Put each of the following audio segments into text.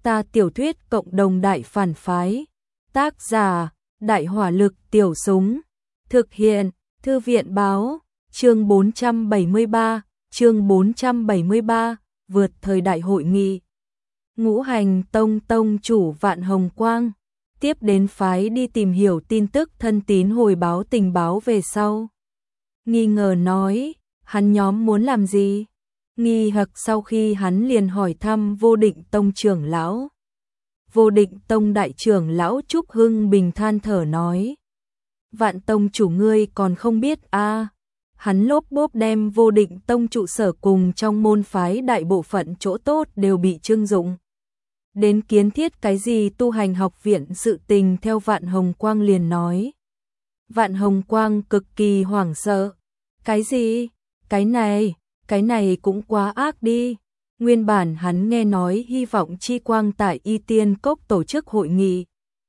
Ta tiểu thuyết cộng đồng đại phản phái. Tác giả, Đại hỏa lực tiểu súng. Thực hiện, Thư viện báo, chương 473, vượt thời đại hội nghị. Ngũ Hành Tông tông chủ Vạn Hồng Quang, tiếp đến phái đi tìm hiểu tin tức thân tín hồi báo tình báo về sau. Nghi ngờ nói, hắn nhóm muốn làm gì? Nghi hoặc sau khi hắn liền hỏi thăm Vô Định Tông trưởng lão. Vô Định Tông đại trưởng lão Trúc Hưng Bình than thở nói, Vạn Tông chủ ngươi còn không biết a? Hắn lốp bốp đem Vô Định Tông trụ sở cùng trong môn phái đại bộ phận chỗ tốt đều bị trưng dụng. Đến kiến thiết cái gì tu hành học viện sự tình theo Vạn Hồng Quang liền nói. Vạn Hồng Quang cực kỳ hoảng sợ. Cái gì? Cái này cũng quá ác đi. Nguyên bản hắn nghe nói hy vọng Chi Quang tại Y Tiên Cốc tổ chức hội nghị.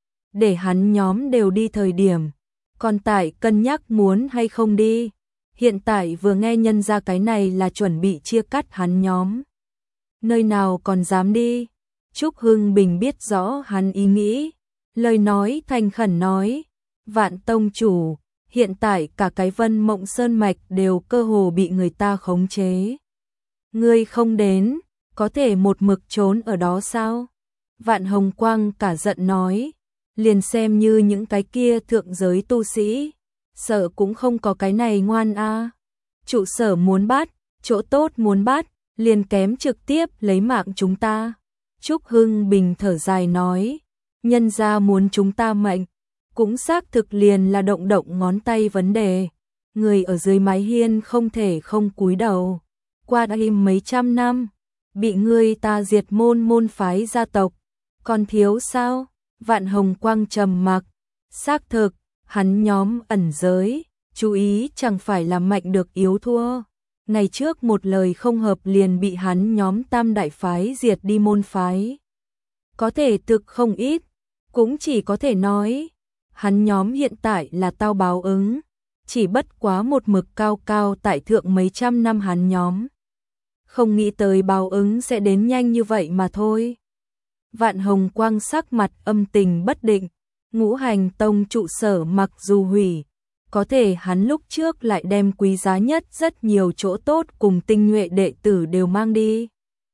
Để hắn nhóm đều đi thời điểm. Còn tại cân nhắc muốn hay không đi. Hiện tại vừa nghe nhân ra cái này là chuẩn bị chia cắt hắn nhóm. Nơi nào còn dám đi. Trúc Hưng Bình biết rõ hắn ý nghĩ. Lời nói thành khẩn nói. Vạn Tông chủ, hiện tại cả cái Vân Mộng Sơn Mạch đều cơ hồ bị người ta khống chế. Ngươi không đến, có thể một mực trốn ở đó sao? Vạn Hồng Quang cả giận nói. Liền xem như những cái kia thượng giới tu sĩ. Sợ cũng không có cái này ngoan a. Trụ sở muốn bắt, chỗ tốt muốn bắt, liền kém trực tiếp lấy mạng chúng ta. Trúc Hưng Bình thở dài nói, nhân ra muốn chúng ta mệnh, cũng xác thực liền là động ngón tay vấn đề. Người ở dưới mái hiên không thể không cúi đầu. Qua đã mấy trăm năm, bị ngươi ta diệt môn phái gia tộc, còn thiếu sao? Vạn Hồng Quang trầm mặc, xác thực, hắn nhóm ẩn giới, chú ý chẳng phải là mạnh được yếu thua. Ngày trước một lời không hợp liền bị hắn nhóm tam đại phái diệt đi môn phái. Có thể thực không ít, cũng chỉ có thể nói, hắn nhóm hiện tại là tao báo ứng, chỉ bất quá một mực cao tại thượng mấy trăm năm hắn nhóm. Không nghĩ tới báo ứng sẽ đến nhanh như vậy mà thôi. Vạn Hồng Quang sắc mặt âm tình bất định, Ngũ Hành Tông trụ sở mặc dù hủy, có thể hắn lúc trước lại đem quý giá nhất rất nhiều chỗ tốt cùng tinh nhuệ đệ tử đều mang đi.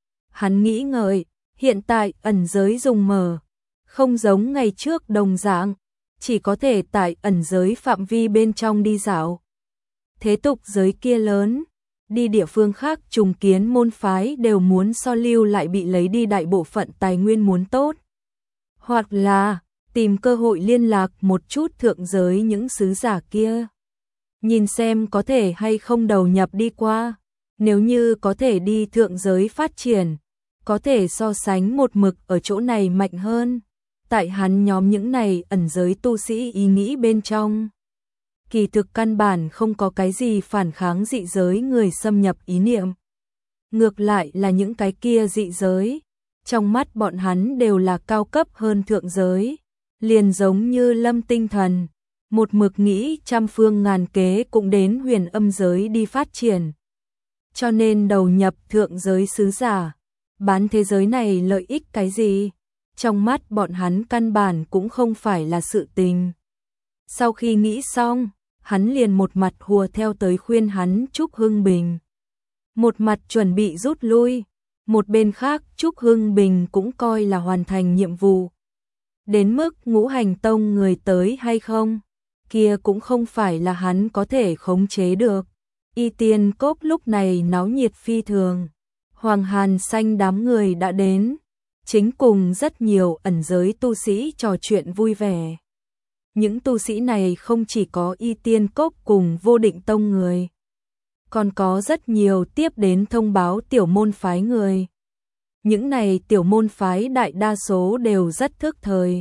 Hắn nghĩ ngợi, hiện tại ẩn giới dùng mở, không giống ngày trước đồng dạng, chỉ có thể tại ẩn giới phạm vi bên trong đi dạo. Thế tục giới kia lớn, đi địa phương khác trùng kiến môn phái đều muốn so lưu lại bị lấy đi đại bộ phận tài nguyên muốn tốt. Hoặc là tìm cơ hội liên lạc một chút thượng giới những sứ giả kia. Nhìn xem có thể hay không đầu nhập đi qua. Nếu như có thể đi thượng giới phát triển, có thể so sánh một mực ở chỗ này mạnh hơn. Tại hắn nhóm những này ẩn giới tu sĩ ý nghĩ bên trong. Kỳ thực căn bản không có cái gì phản kháng dị giới người xâm nhập ý niệm. Ngược lại là những cái kia dị giới. Trong mắt bọn hắn đều là cao cấp hơn thượng giới. Liền giống như Lâm Tinh Thần, một mực nghĩ trăm phương ngàn kế cũng đến huyền âm giới đi phát triển. Cho nên đầu nhập thượng giới sứ giả, bán thế giới này lợi ích cái gì? Trong mắt bọn hắn căn bản cũng không phải là sự tình. Sau khi nghĩ xong, hắn liền một mặt hùa theo tới khuyên hắn Trúc Hưng Bình. Một mặt chuẩn bị rút lui, một bên khác Trúc Hưng Bình cũng coi là hoàn thành nhiệm vụ. Đến mức Ngũ Hành Tông người tới hay không, kia cũng không phải là hắn có thể khống chế được. Y Tiên Cốc lúc này náo nhiệt phi thường. Hoàng Hàn Xanh đám người đã đến, chính cùng rất nhiều ẩn giới tu sĩ trò chuyện vui vẻ. Những tu sĩ này không chỉ có Y Tiên Cốc cùng Vô Định Tông người, còn có rất nhiều tiếp đến thông báo tiểu môn phái người. Những này tiểu môn phái đại đa số đều rất thức thời.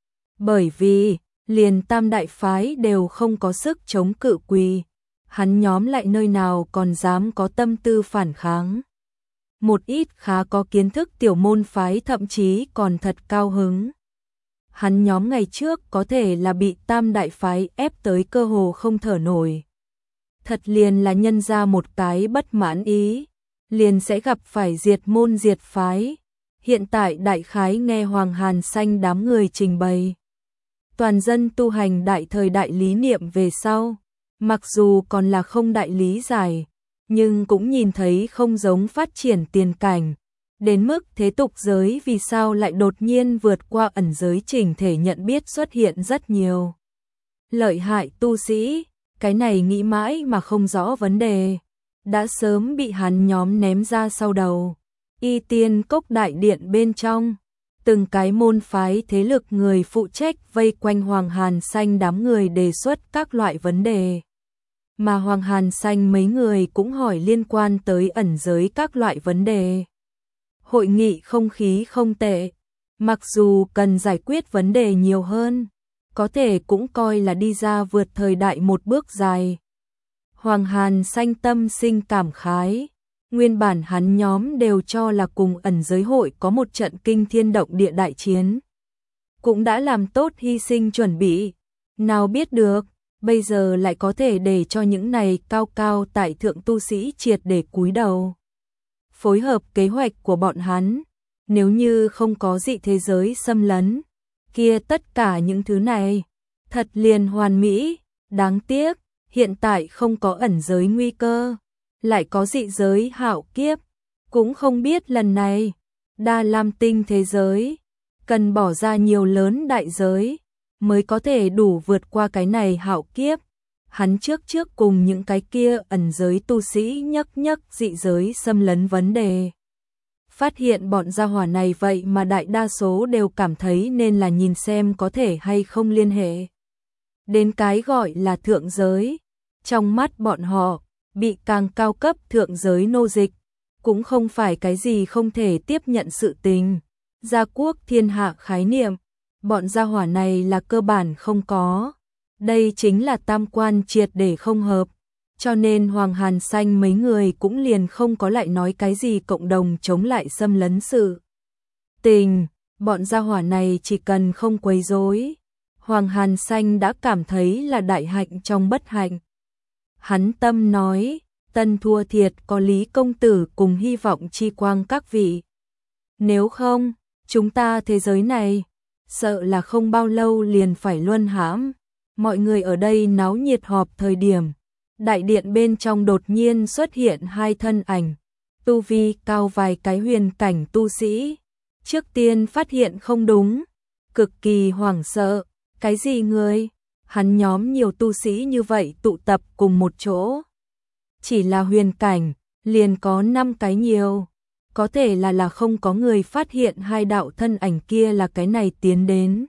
Bởi vì, liền tam đại phái đều không có sức chống cự quỳ. Hắn nhóm lại nơi nào còn dám có tâm tư phản kháng. Một ít khá có kiến thức tiểu môn phái thậm chí còn thật cao hứng. Hắn nhóm ngày trước có thể là bị tam đại phái ép tới cơ hồ không thở nổi. Thật liền là nhân ra một cái bất mãn ý, liền sẽ gặp phải diệt môn diệt phái. hiện tại đại khái nghe Hoàng Hàn Sanh đám người trình bày. Toàn dân tu hành đại thời đại lý niệm về sau, mặc dù còn là không đại lý giải, nhưng cũng nhìn thấy không giống phát triển tiền cảnh. Đến mức thế tục giới vì sao lại đột nhiên vượt qua ẩn giới chỉnh thể nhận biết xuất hiện rất nhiều. Lợi hại tu sĩ, cái này nghĩ mãi mà không rõ vấn đề, đã sớm bị hắn nhóm ném ra sau đầu. Y Tiên Cốc đại điện bên trong, từng cái môn phái thế lực người phụ trách vây quanh Hoàng Hàn Sanh đám người đề xuất các loại vấn đề. Mà Hoàng Hàn Sanh mấy người cũng hỏi liên quan tới ẩn giới các loại vấn đề. Hội nghị không khí không tệ, mặc dù cần giải quyết vấn đề nhiều hơn, có thể cũng coi là đi ra vượt thời đại một bước dài. Hoàng Hàn Sanh tâm sinh cảm khái, nguyên bản hắn nhóm đều cho là cùng ẩn giới hội có một trận kinh thiên động địa đại chiến. Cũng đã làm tốt hy sinh chuẩn bị, nào biết được, bây giờ lại có thể để cho những này cao cao tại thượng tu sĩ triệt để cúi đầu. Phối hợp kế hoạch của bọn hắn, nếu như không có dị thế giới xâm lấn, kia tất cả những thứ này, thật liền hoàn mỹ, đáng tiếc, hiện tại không có ẩn giới nguy cơ, lại có dị giới hạo kiếp, cũng không biết lần này, Đa Lam Tinh thế giới, cần bỏ ra nhiều lớn đại giới, mới có thể đủ vượt qua cái này hạo kiếp. Hắn trước cùng những cái kia ẩn giới tu sĩ nhắc dị giới xâm lấn vấn đề. Phát hiện bọn gia hỏa này vậy mà đại đa số đều cảm thấy nên là nhìn xem có thể hay không liên hệ. Đến cái gọi là thượng giới, trong mắt bọn họ, bị càng cao cấp thượng giới nô dịch, cũng không phải cái gì không thể tiếp nhận sự tình. Gia quốc thiên hạ khái niệm, bọn gia hỏa này là cơ bản không có. Đây chính là tam quan triệt để không hợp, cho nên Hoàng Hàn Sanh mấy người cũng liền không có lại nói cái gì cộng đồng chống lại xâm lấn sự tình, bọn gia hỏa này chỉ cần không quấy rối, Hoàng Hàn Sanh đã cảm thấy là đại hạnh trong bất hạnh. Hắn tâm nói, tân thua thiệt có Lý công tử cùng hy vọng chi quang các vị. Nếu không, chúng ta thế giới này, sợ là không bao lâu liền phải luân hãm. Mọi người ở đây náo nhiệt họp thời điểm, đại điện bên trong đột nhiên xuất hiện hai thân ảnh, tu vi cao vài cái huyền cảnh tu sĩ. Trước tiên phát hiện không đúng, cực kỳ hoảng sợ, cái gì người? Hắn nhóm nhiều tu sĩ như vậy tụ tập cùng một chỗ. Chỉ là huyền cảnh, liền có 5 cái nhiều. Có thể là không có người phát hiện hai đạo thân ảnh kia là cái này tiến đến.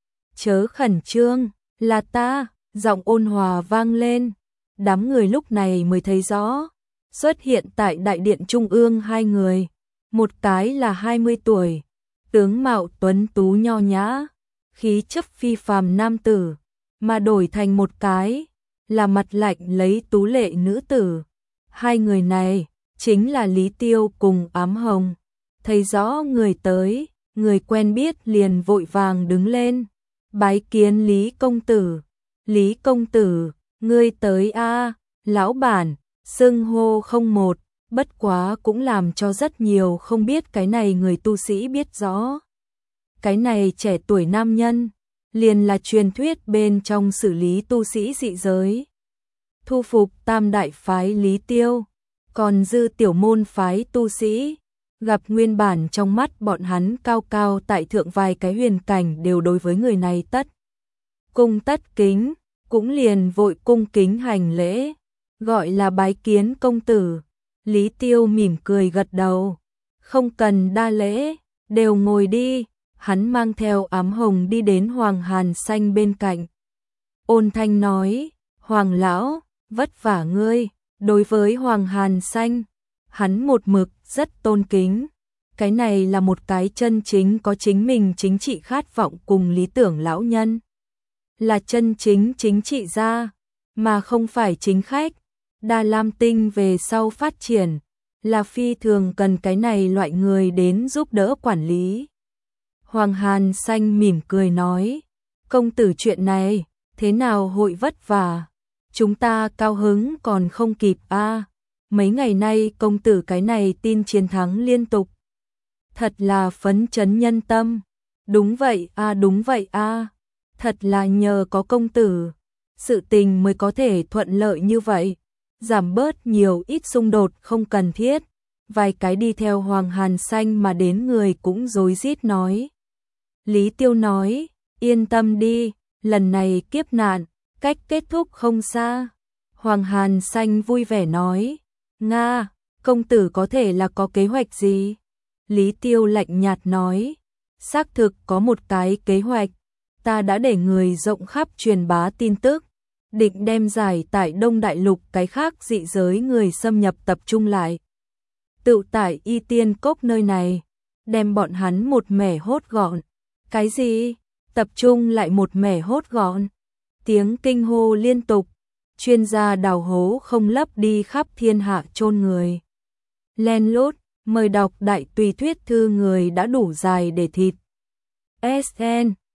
Chớ khẩn trương, là ta, giọng ôn hòa vang lên. Đám người lúc này mới thấy rõ, xuất hiện tại đại điện trung ương hai người. Một cái là 20 tuổi, tướng mạo tuấn tú nho nhã, khí chất phi phàm nam tử, mà đổi thành một cái là mặt lạnh lấy tú lệ nữ tử. Hai người này chính là Lý Tiêu cùng Ám Hồng. Thấy rõ người tới, người quen biết liền vội vàng đứng lên, bái kiến Lý công tử. Lý công tử, ngươi tới a? Lão bản, xưng hô không một, bất quá cũng làm cho rất nhiều không biết cái này người tu sĩ biết rõ. Cái này trẻ tuổi nam nhân, liền là truyền thuyết bên trong xử lý tu sĩ dị giới. Thu phục tam đại phái Lý Tiêu, còn dư tiểu môn phái tu sĩ, gặp nguyên bản trong mắt bọn hắn cao cao tại thượng vài cái huyền cảnh đều đối với người này cung tất kính, cũng liền vội cung kính hành lễ, gọi là bái kiến công tử. Lý Tiêu mỉm cười gật đầu, không cần đa lễ, đều ngồi đi. Hắn mang theo Ám Hồng đi đến Hoàng Hàn Sanh bên cạnh. Ôn thanh nói, Hoàng lão, vất vả ngươi. Đối với Hoàng Hàn Sanh, hắn một mực rất tôn kính. Cái này là một cái chân chính có chính mình chính trị khát vọng cùng lý tưởng lão nhân. Là chân chính chính trị gia, mà không phải chính khách. Đa Lam Tinh về sau phát triển, là phi thường cần cái này loại người đến giúp đỡ quản lý. Hoàng Hàn Sanh mỉm cười nói, công tử chuyện này, thế nào hội vất vả? Chúng ta cao hứng còn không kịp a. Mấy ngày nay công tử cái này tin chiến thắng liên tục. thật là phấn chấn nhân tâm. Đúng vậy a, thật là nhờ có công tử, sự tình mới có thể thuận lợi như vậy, giảm bớt nhiều ít xung đột không cần thiết. Vài cái đi theo Hoàng Hàn Xanh mà đến người cũng rối rít nói. Lý Tiêu nói, yên tâm đi, lần này kiếp nạn, cách kết thúc không xa. Hoàng Hàn Xanh vui vẻ nói, Nga, công tử có thể là có kế hoạch gì? Lý Tiêu lạnh nhạt nói, xác thực có một cái kế hoạch, ta đã để người rộng khắp truyền bá tin tức, định đem giải tại Đông Đại Lục cái khác dị giới người xâm nhập tập trung lại. Tự tại Y Tiên Cốc nơi này, đem bọn hắn một mẻ hốt gọn. Cái gì? Tập trung lại một mẻ hốt gọn? Tiếng kinh hô liên tục, chuyên gia đào hố không lấp đi khắp thiên hạ chôn người. Len lút, mời đọc đại tùy thuyết thư người đã đủ dài để thịt. SN